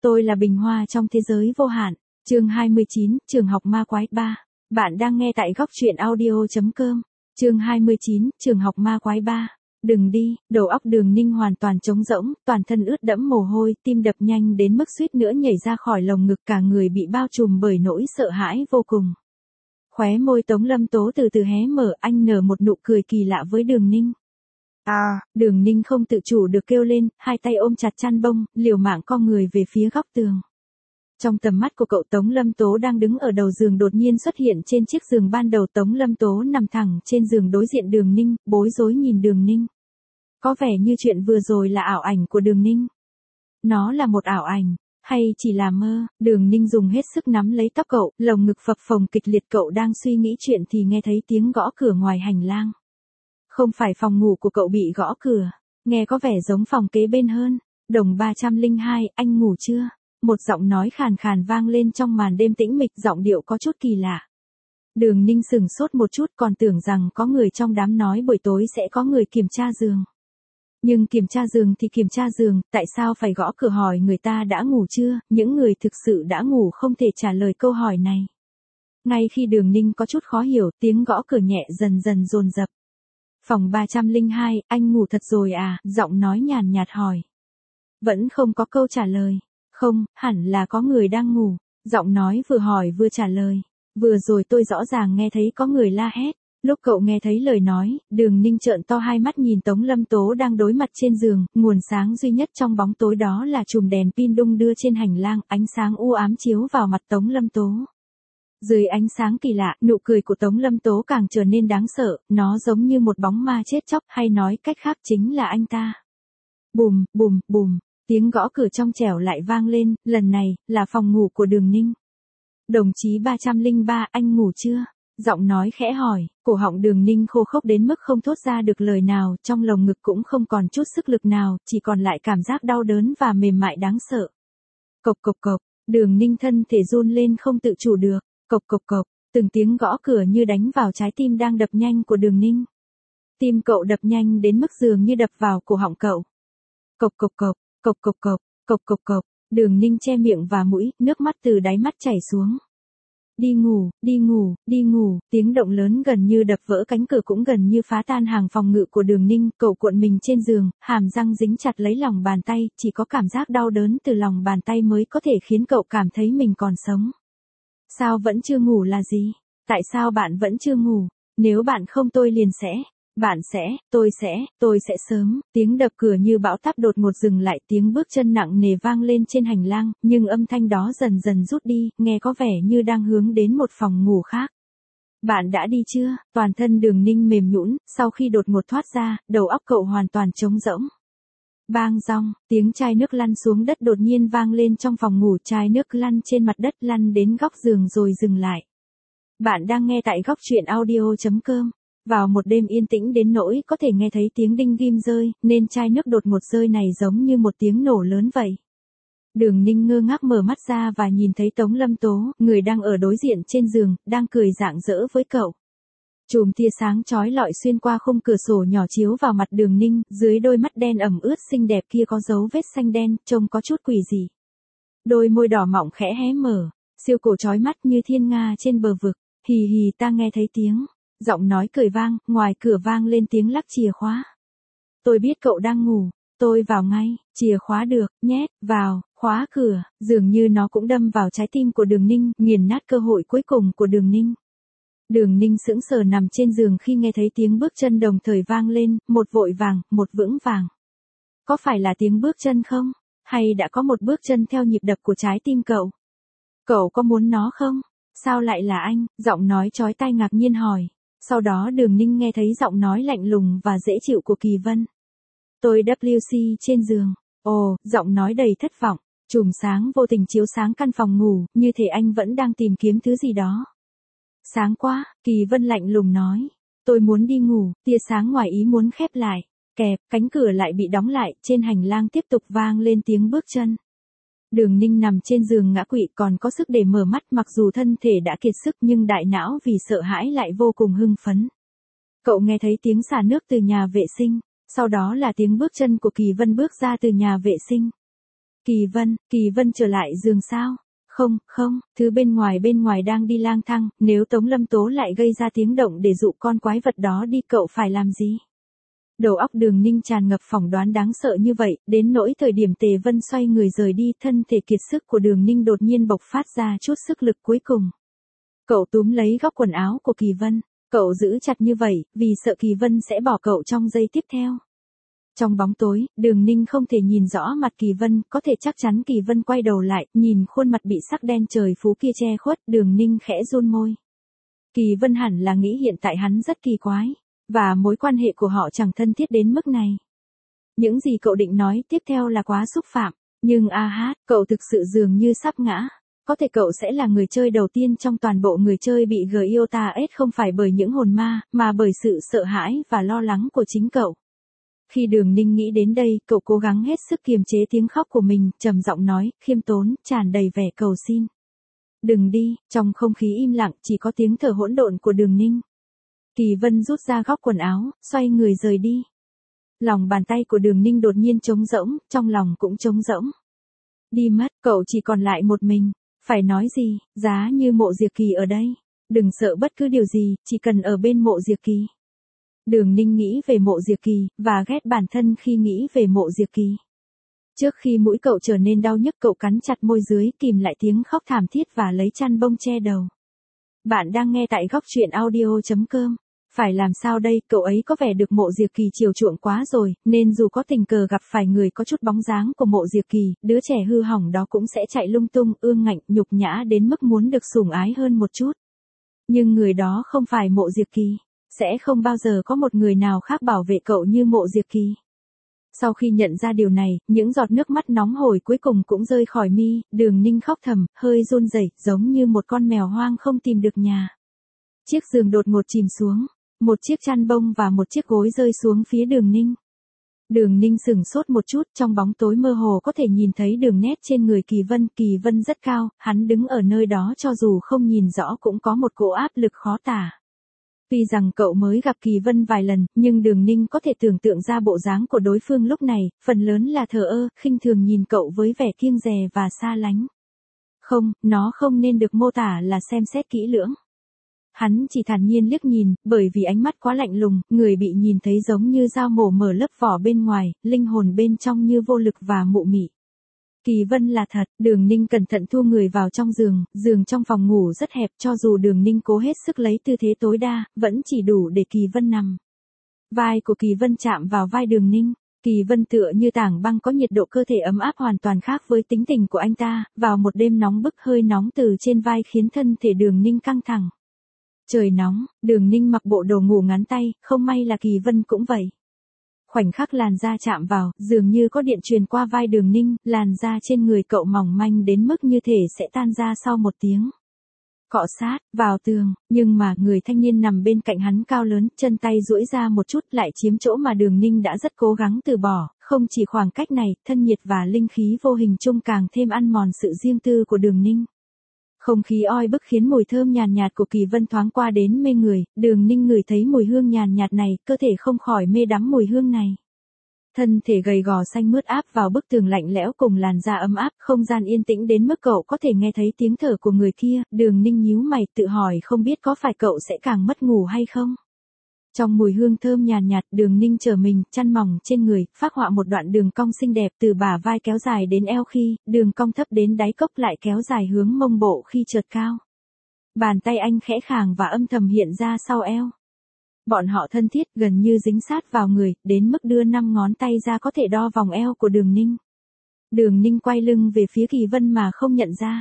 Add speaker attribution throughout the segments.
Speaker 1: Tôi là Bình Hoa trong thế giới vô hạn. Chương 29, Trường học ma quái 3. Bạn đang nghe tại góc truyện audio.com. Chương 29, Trường học ma quái 3. Đừng đi, đầu óc Đường Ninh hoàn toàn trống rỗng, toàn thân ướt đẫm mồ hôi, tim đập nhanh đến mức suýt nữa nhảy ra khỏi lồng ngực, cả người bị bao trùm bởi nỗi sợ hãi vô cùng. Khóe môi Tống Lâm Tố từ từ hé mở, anh nở một nụ cười kỳ lạ với Đường Ninh. Đường Ninh không tự chủ được kêu lên, hai tay ôm chặt chăn bông, liều mạng co người về phía góc tường. Trong tầm mắt của cậu, Tống Lâm Tố đang đứng ở đầu giường đột nhiên xuất hiện trên chiếc giường ban đầu. Tống Lâm Tố nằm thẳng trên giường đối diện Đường Ninh, bối rối nhìn Đường Ninh. Có vẻ như chuyện vừa rồi là ảo ảnh của Đường Ninh. Nó là một ảo ảnh, hay chỉ là mơ? Đường Ninh dùng hết sức nắm lấy tóc cậu, lồng ngực phập phồng kịch liệt. Cậu đang suy nghĩ chuyện thì nghe thấy tiếng gõ cửa ngoài hành lang. Không phải phòng ngủ của cậu bị gõ cửa, nghe có vẻ giống phòng kế bên hơn. Đồng 302, anh ngủ chưa? Một giọng nói khàn khàn vang lên trong màn đêm tĩnh mịch, giọng điệu có chút kỳ lạ. Đường Ninh sững sốt một chút, còn tưởng rằng có người trong đám nói buổi tối sẽ có người kiểm tra giường. Nhưng kiểm tra giường thì kiểm tra giường, tại sao phải gõ cửa hỏi người ta đã ngủ chưa? Những người thực sự đã ngủ không thể trả lời câu hỏi này. Ngay khi Đường Ninh có chút khó hiểu, tiếng gõ cửa nhẹ dần dần dồn dập. Phòng 302, anh ngủ thật rồi à? Giọng nói nhàn nhạt hỏi. Vẫn không có câu trả lời. Không, hẳn là có người đang ngủ. Giọng nói vừa hỏi vừa trả lời. Vừa rồi tôi rõ ràng nghe thấy có người la hét. Lúc cậu nghe thấy lời nói, Đường Ninh trợn to hai mắt nhìn Tống Lâm Tố đang đối mặt trên giường. Nguồn sáng duy nhất trong bóng tối đó là chùm đèn pin đung đưa trên hành lang, ánh sáng u ám chiếu vào mặt Tống Lâm Tố. Dưới ánh sáng kỳ lạ, nụ cười của Tống Lâm Tố càng trở nên đáng sợ, nó giống như một bóng ma chết chóc, hay nói cách khác chính là anh ta. Bùm, bùm, bùm, tiếng gõ cửa trong trẻo lại vang lên, lần này, là phòng ngủ của Đường Ninh. Đồng chí 303, anh ngủ chưa? Giọng nói khẽ hỏi, cổ họng Đường Ninh khô khốc đến mức không thốt ra được lời nào, trong lồng ngực cũng không còn chút sức lực nào, chỉ còn lại cảm giác đau đớn và mềm mại đáng sợ. Cộc cộc cộc, Đường Ninh thân thể run lên không tự chủ được. Cộc cộc cộc, từng tiếng gõ cửa như đánh vào trái tim đang đập nhanh của Đường Ninh. Tim cậu đập nhanh đến mức dường như đập vào cổ họng cậu. Cộc cộc cộc, cộc cộc cộc, cộc cộc cộc, Đường Ninh che miệng và mũi, nước mắt từ đáy mắt chảy xuống. Đi ngủ, đi ngủ, đi ngủ, tiếng động lớn gần như đập vỡ cánh cửa cũng gần như phá tan hàng phòng ngự của Đường Ninh. Cậu cuộn mình trên giường, hàm răng dính chặt lấy lòng bàn tay, chỉ có cảm giác đau đớn từ lòng bàn tay mới có thể khiến cậu cảm thấy mình còn sống. Sao vẫn chưa ngủ là gì? Tại sao bạn vẫn chưa ngủ? Nếu bạn không tôi liền sẽ. Bạn sẽ, tôi sẽ sớm. Tiếng đập cửa như bão táp đột ngột dừng lại, tiếng bước chân nặng nề vang lên trên hành lang, nhưng âm thanh đó dần dần rút đi, nghe có vẻ như đang hướng đến một phòng ngủ khác. Bạn đã đi chưa? Toàn thân Đường Ninh mềm nhũn, sau khi đột ngột thoát ra, đầu óc cậu hoàn toàn trống rỗng. Bang dong, tiếng chai nước lăn xuống đất đột nhiên vang lên trong phòng ngủ, chai nước lăn trên mặt đất lăn đến góc giường rồi dừng lại. Bạn đang nghe tại góc truyện audio.com. Vào một đêm yên tĩnh đến nỗi có thể nghe thấy tiếng đinh ghim rơi, nên chai nước đột ngột rơi này giống như một tiếng nổ lớn vậy. Đường Ninh ngơ ngác mở mắt ra và nhìn thấy Tống Lâm Tố, người đang ở đối diện trên giường, đang cười rạng rỡ với cậu. Chùm tia sáng chói lọi xuyên qua khung cửa sổ nhỏ chiếu vào mặt Đường Ninh, dưới đôi mắt đen ẩm ướt xinh đẹp kia có dấu vết xanh đen, trông có chút quỷ dị. Đôi môi đỏ mọng khẽ hé mở, siêu cổ chói mắt như thiên nga trên bờ vực. Hì hì, ta nghe thấy tiếng. Giọng nói cười vang, ngoài cửa vang lên tiếng lắc chìa khóa. Tôi biết cậu đang ngủ, tôi vào ngay, chìa khóa được, nhét, vào, khóa cửa, dường như nó cũng đâm vào trái tim của Đường Ninh, nghiền nát cơ hội cuối cùng của Đường Ninh. Đường Ninh sững sờ nằm trên giường khi nghe thấy tiếng bước chân đồng thời vang lên, một vội vàng, một vững vàng. Có phải là tiếng bước chân không? Hay đã có một bước chân theo nhịp đập của trái tim cậu? Cậu có muốn nó không? Sao lại là anh? Giọng nói chói tai ngạc nhiên hỏi. Sau đó Đường Ninh nghe thấy giọng nói lạnh lùng và dễ chịu của Kỳ Vân. Tôi WC trên giường. Ồ, giọng nói đầy thất vọng. Chùm sáng vô tình chiếu sáng căn phòng ngủ, như thể anh vẫn đang tìm kiếm thứ gì đó. Sáng quá, Kỳ Vân lạnh lùng nói. Tôi muốn đi ngủ, tia sáng ngoài ý muốn khép lại. Kẹp, cánh cửa lại bị đóng lại, trên hành lang tiếp tục vang lên tiếng bước chân. Đường Ninh nằm trên giường ngã quỵ, còn có sức để mở mắt, mặc dù thân thể đã kiệt sức nhưng đại não vì sợ hãi lại vô cùng hưng phấn. Cậu nghe thấy tiếng xả nước từ nhà vệ sinh, sau đó là tiếng bước chân của Kỳ Vân bước ra từ nhà vệ sinh. Kỳ Vân trở lại giường sao? Không, không, thứ bên ngoài đang đi lang thang, nếu Tống Lâm Tố lại gây ra tiếng động để dụ con quái vật đó đi cậu phải làm gì? Đầu óc Đường Ninh tràn ngập phỏng đoán đáng sợ như vậy, đến nỗi thời điểm Tề Vân xoay người rời đi, thân thể kiệt sức của Đường Ninh đột nhiên bộc phát ra chút sức lực cuối cùng. Cậu túm lấy góc quần áo của Kỳ Vân, cậu giữ chặt như vậy, vì sợ Kỳ Vân sẽ bỏ cậu trong giây tiếp theo. Trong bóng tối, Đường Ninh không thể nhìn rõ mặt Kỳ Vân, có thể chắc chắn Kỳ Vân quay đầu lại, nhìn khuôn mặt bị sắc đen trời phú kia che khuất, Đường Ninh khẽ run môi. Kỳ Vân hẳn là nghĩ hiện tại hắn rất kỳ quái, và mối quan hệ của họ chẳng thân thiết đến mức này. Những gì cậu định nói tiếp theo là quá xúc phạm, nhưng cậu thực sự dường như sắp ngã. Có thể cậu sẽ là người chơi đầu tiên trong toàn bộ người chơi bị Gyota-S không phải bởi những hồn ma, mà bởi sự sợ hãi và lo lắng của chính cậu. Khi Đường Ninh nghĩ đến đây, cậu cố gắng hết sức kiềm chế tiếng khóc của mình, trầm giọng nói, khiêm tốn, tràn đầy vẻ cầu xin. Đừng đi, trong không khí im lặng chỉ có tiếng thở hỗn độn của Đường Ninh. Kỳ Vân rút ra góc quần áo, xoay người rời đi. Lòng bàn tay của Đường Ninh đột nhiên trống rỗng, trong lòng cũng trống rỗng. Đi mất, cậu chỉ còn lại một mình. Phải nói gì, giá như Mộ Diệp Kỳ ở đây. Đừng sợ bất cứ điều gì, chỉ cần ở bên Mộ Diệp Kỳ. Đường Ninh nghĩ về Mộ Diệp Kỳ, và ghét bản thân khi nghĩ về Mộ Diệp Kỳ. Trước khi mũi cậu trở nên đau nhức, cậu cắn chặt môi dưới, kìm lại tiếng khóc thảm thiết và lấy chăn bông che đầu. Bạn đang nghe tại góc truyện audio.com. Phải làm sao đây, cậu ấy có vẻ được Mộ Diệp Kỳ chiều chuộng quá rồi, nên dù có tình cờ gặp phải người có chút bóng dáng của Mộ Diệp Kỳ, đứa trẻ hư hỏng đó cũng sẽ chạy lung tung, ương ngạnh, nhục nhã đến mức muốn được sủng ái hơn một chút. Nhưng người đó không phải Mộ Diệp Kỳ, sẽ không bao giờ có một người nào khác bảo vệ cậu như Mộ Diệp Kỳ. Sau khi nhận ra điều này, những giọt nước mắt nóng hổi cuối cùng cũng rơi khỏi mi, Đường Ninh khóc thầm, hơi run rẩy, giống như một con mèo hoang không tìm được nhà. Chiếc giường đột ngột chìm xuống. Một chiếc chăn bông và một chiếc gối rơi xuống phía Đường Ninh. Đường Ninh sửng sốt một chút, trong bóng tối mơ hồ có thể nhìn thấy đường nét trên người Kỳ Vân rất cao, hắn đứng ở nơi đó cho dù không nhìn rõ cũng có một cỗ áp lực khó tả. Tuy rằng cậu mới gặp Kỳ Vân vài lần, nhưng Đường Ninh có thể tưởng tượng ra bộ dáng của đối phương lúc này, phần lớn là thờ ơ, khinh thường nhìn cậu với vẻ kiêng dè và xa lánh. Không, nó không nên được mô tả là xem xét kỹ lưỡng. Hắn chỉ thản nhiên liếc nhìn, bởi vì ánh mắt quá lạnh lùng, người bị nhìn thấy giống như dao mổ mở lớp vỏ bên ngoài, linh hồn bên trong như vô lực và mụ mị. Kỳ Vân là thật, Đường Ninh cẩn thận thu người vào trong giường trong phòng ngủ rất hẹp, cho dù Đường Ninh cố hết sức lấy tư thế tối đa, vẫn chỉ đủ để Kỳ Vân nằm. Vai của Kỳ Vân chạm vào vai Đường Ninh. Kỳ Vân tựa như tảng băng, có nhiệt độ cơ thể ấm áp hoàn toàn khác với tính tình của anh ta, vào một đêm nóng bức, hơi nóng từ trên vai khiến thân thể Đường Ninh căng thẳng. Trời nóng, Đường Ninh mặc bộ đồ ngủ ngắn tay, không may là Kỳ Vân cũng vậy. Khoảnh khắc làn da chạm vào, dường như có điện truyền qua vai Đường Ninh, làn da trên người cậu mỏng manh đến mức như thể sẽ tan ra sau một tiếng cọ sát vào tường, nhưng mà người thanh niên nằm bên cạnh hắn cao lớn, chân tay duỗi ra một chút lại chiếm chỗ mà Đường Ninh đã rất cố gắng từ bỏ, không chỉ khoảng cách này, thân nhiệt và linh khí vô hình chung càng thêm ăn mòn sự riêng tư của Đường Ninh. Không khí oi bức khiến mùi thơm nhàn nhạt của Kỳ Vân thoáng qua đến mê người, Đường Ninh ngửi thấy mùi hương nhàn nhạt này, cơ thể không khỏi mê đắm mùi hương này. Thân thể gầy gò xanh mướt áp vào bức tường lạnh lẽo cùng làn da ấm áp, không gian yên tĩnh đến mức cậu có thể nghe thấy tiếng thở của người kia, Đường Ninh nhíu mày tự hỏi không biết có phải cậu sẽ càng mất ngủ hay không. Trong mùi hương thơm nhàn nhạt, Đường Ninh trở mình, chăn mỏng trên người, phác họa một đoạn đường cong xinh đẹp từ bả vai kéo dài đến eo khi, đường cong thấp đến đáy cốc lại kéo dài hướng mông bộ khi chợt cao. Bàn tay anh khẽ khàng và âm thầm hiện ra sau eo. Bọn họ thân thiết, gần như dính sát vào người, đến mức đưa 5 ngón tay ra có thể đo vòng eo của Đường Ninh. Đường Ninh quay lưng về phía Kỳ Vân mà không nhận ra.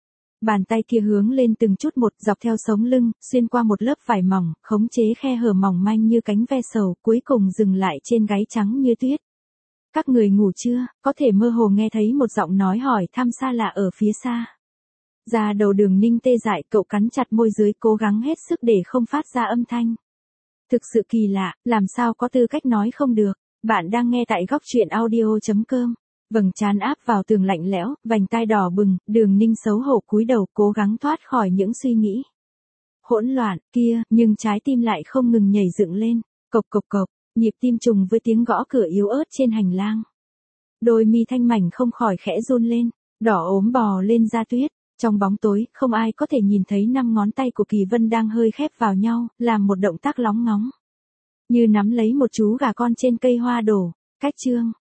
Speaker 1: Bàn tay kia hướng lên từng chút một, dọc theo sống lưng, xuyên qua một lớp vải mỏng, khống chế khe hở mỏng manh như cánh ve sầu, cuối cùng dừng lại trên gáy trắng như tuyết. Các người ngủ chưa? Có thể mơ hồ nghe thấy một giọng nói hỏi thăm xa lạ ở phía xa. Da đầu Đường Ninh tê dại, cậu cắn chặt môi dưới, cố gắng hết sức để không phát ra âm thanh. Thực sự kỳ lạ, làm sao có tư cách nói không được. Bạn đang nghe tại góc truyện audio.com. Vầng trán áp vào tường lạnh lẽo, vành tai đỏ bừng, Đường Ninh xấu hổ cúi đầu, cố gắng thoát khỏi những suy nghĩ hỗn loạn kia, nhưng trái tim lại không ngừng nhảy dựng lên, cộc cộc cộc, nhịp tim trùng với tiếng gõ cửa yếu ớt trên hành lang. Đôi mi thanh mảnh không khỏi khẽ run lên, đỏ ốm bò lên da tuyết. Trong bóng tối, không ai có thể nhìn thấy 5 ngón tay của Kỳ Vân đang hơi khép vào nhau, làm một động tác lóng ngóng. Như nắm lấy một chú gà con trên cây hoa đổ. Cách chương